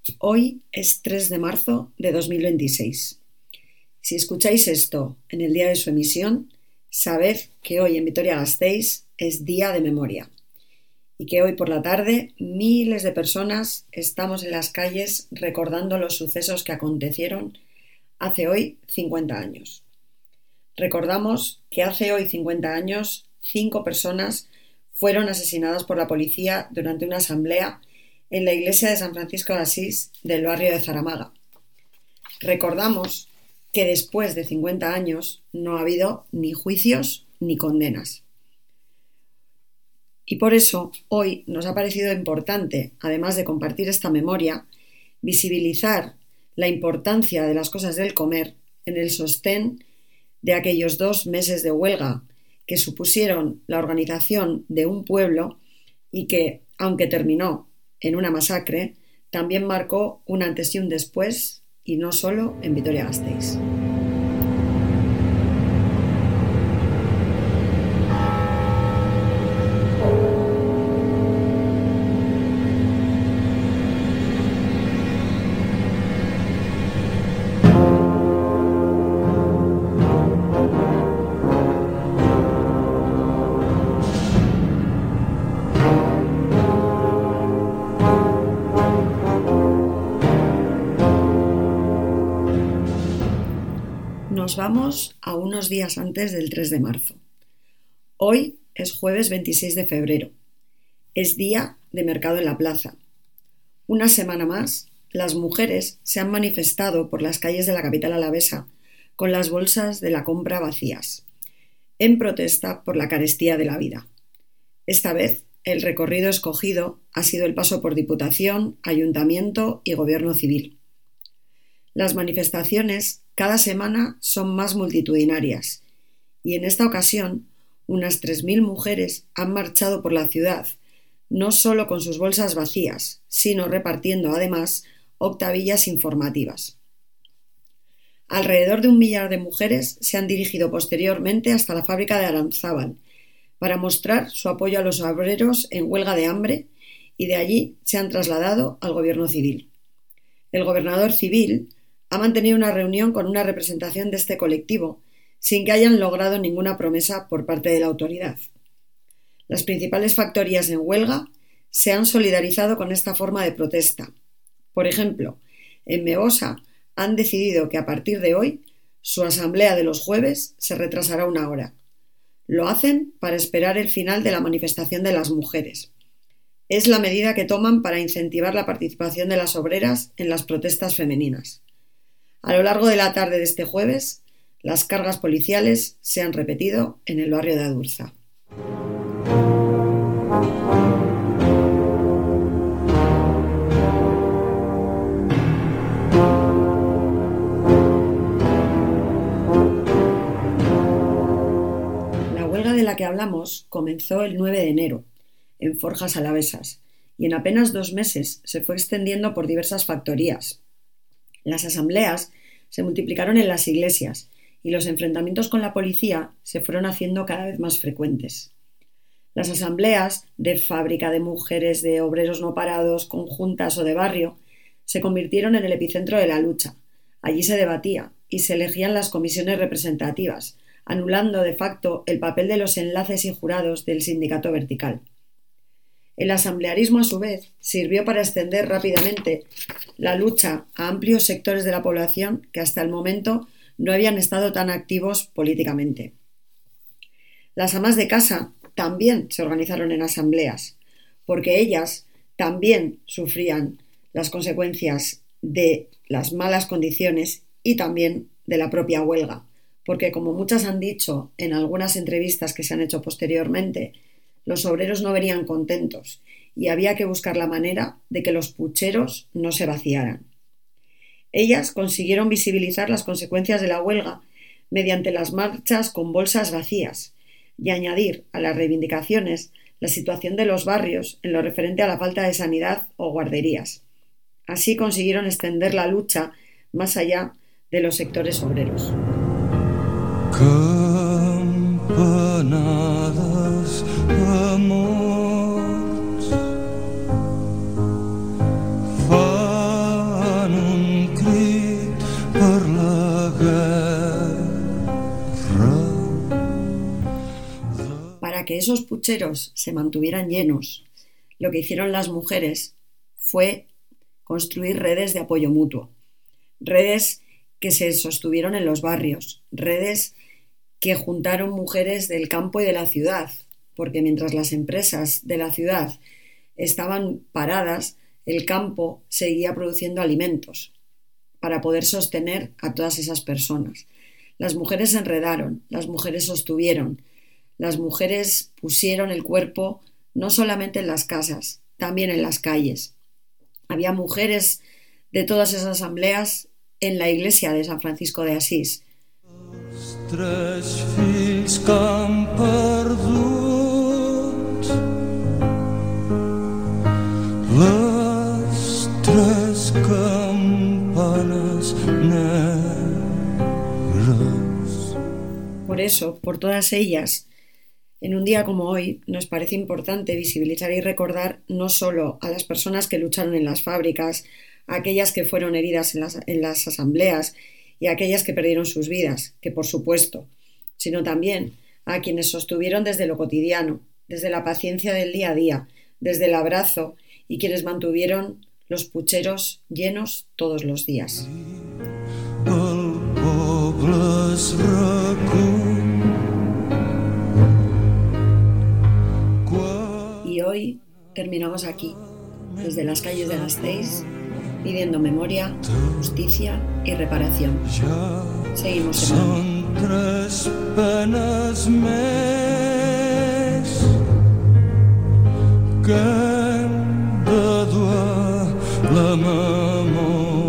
Hoy es 3 de marzo de 2026. Si escucháis esto en el día de su emisión, sabed que hoy en Vitoria-Gasteiz es Día de Memoria y que hoy por la tarde miles de personas estamos en las calles recordando los sucesos que acontecieron hace hoy 50 años. Recordamos que hace hoy 50 años 5 personas fueron asesinadas por la policía durante una asamblea en la iglesia de San Francisco de Asís del barrio de Zaramaga. Recordamos que después de 50 años no ha habido ni juicios ni condenas. Y por eso hoy nos ha parecido importante, además de compartir esta memoria, visibilizar la importancia de las cosas del comer en el sostén de aquellos 2 meses de huelga que supusieron la organización de un pueblo y que, aunque terminó en una masacre, también marcó un antes y un después, y no solo en Vitoria-Gasteiz. Nos vamos a unos días antes del 3 de marzo. Hoy es jueves 26 de febrero. Es día de mercado en la plaza. Una semana más, las mujeres se han manifestado por las calles de la capital alavesa con las bolsas de la compra vacías, en protesta por la carestía de la vida. Esta vez, el recorrido escogido ha sido el paso por Diputación, Ayuntamiento y Gobierno Civil. Las manifestaciones cada semana son más multitudinarias y en esta ocasión unas 3.000 mujeres han marchado por la ciudad, no solo con sus bolsas vacías, sino repartiendo además octavillas informativas. Alrededor de 1 millar de mujeres se han dirigido posteriormente hasta la fábrica de Aranzábal para mostrar su apoyo a los obreros en huelga de hambre y de allí se han trasladado al Gobierno Civil. El gobernador civil ha mantenido una reunión con una representación de este colectivo sin que hayan logrado ninguna promesa por parte de la autoridad. Las principales factorías en huelga se han solidarizado con esta forma de protesta. Por ejemplo, en Meosa han decidido que a partir de hoy su asamblea de los jueves se retrasará 1 hora. Lo hacen para esperar el final de la manifestación de las mujeres. Es la medida que toman para incentivar la participación de las obreras en las protestas femeninas. A lo largo de la tarde de este jueves, las cargas policiales se han repetido en el barrio de Adurza. La huelga de la que hablamos comenzó el 9 de enero, en Forjas Alavesas, y en apenas 2 meses se fue extendiendo por diversas factorías. Las asambleas se multiplicaron en las iglesias y los enfrentamientos con la policía se fueron haciendo cada vez más frecuentes. Las asambleas de fábrica, de mujeres, de obreros no parados, conjuntas o de barrio se convirtieron en el epicentro de la lucha. Allí se debatía y se elegían las comisiones representativas, anulando de facto el papel de los enlaces y jurados del sindicato vertical. El asamblearismo, a su vez, sirvió para extender rápidamente la lucha a amplios sectores de la población que hasta el momento no habían estado tan activos políticamente. Las amas de casa también se organizaron en asambleas, porque ellas también sufrían las consecuencias de las malas condiciones y también de la propia huelga, porque como muchas han dicho en algunas entrevistas que se han hecho posteriormente, los obreros no venían contentos y había que buscar la manera de que los pucheros no se vaciaran. Ellas consiguieron visibilizar las consecuencias de la huelga mediante las marchas con bolsas vacías y añadir a las reivindicaciones la situación de los barrios en lo referente a la falta de sanidad o guarderías. Así consiguieron extender la lucha más allá de los sectores obreros. Campanadas, amor, fa para que esos pucheros se mantuvieran llenos, lo que hicieron las mujeres fue construir redes de apoyo mutuo, redes que se sostuvieron en los barrios, redes que juntaron mujeres del campo y de la ciudad, porque mientras las empresas de la ciudad estaban paradas, el campo seguía produciendo alimentos para poder sostener a todas esas personas. Las mujeres se enredaron, las mujeres sostuvieron, las mujeres pusieron el cuerpo no solamente en las casas, también en las calles. Había mujeres de todas esas asambleas en la iglesia de San Francisco de Asís. Tres fills que han perdut les tres campanes negres. Por eso, por todas ellas, en un día como hoy, nos parece importante visibilizar y recordar no solo a las personas que lucharon en las fábricas, a aquellas que fueron heridas en las asambleas y a aquellas que perdieron sus vidas, que por supuesto, sino también a quienes sostuvieron desde lo cotidiano, desde la paciencia del día a día, desde el abrazo y quienes mantuvieron los pucheros llenos todos los días. Y hoy terminamos aquí, desde las calles de Gasteiz, pidiendo memoria, justicia y reparación. Seguimos semana. Són tres penes més que hem de dur a la memòria.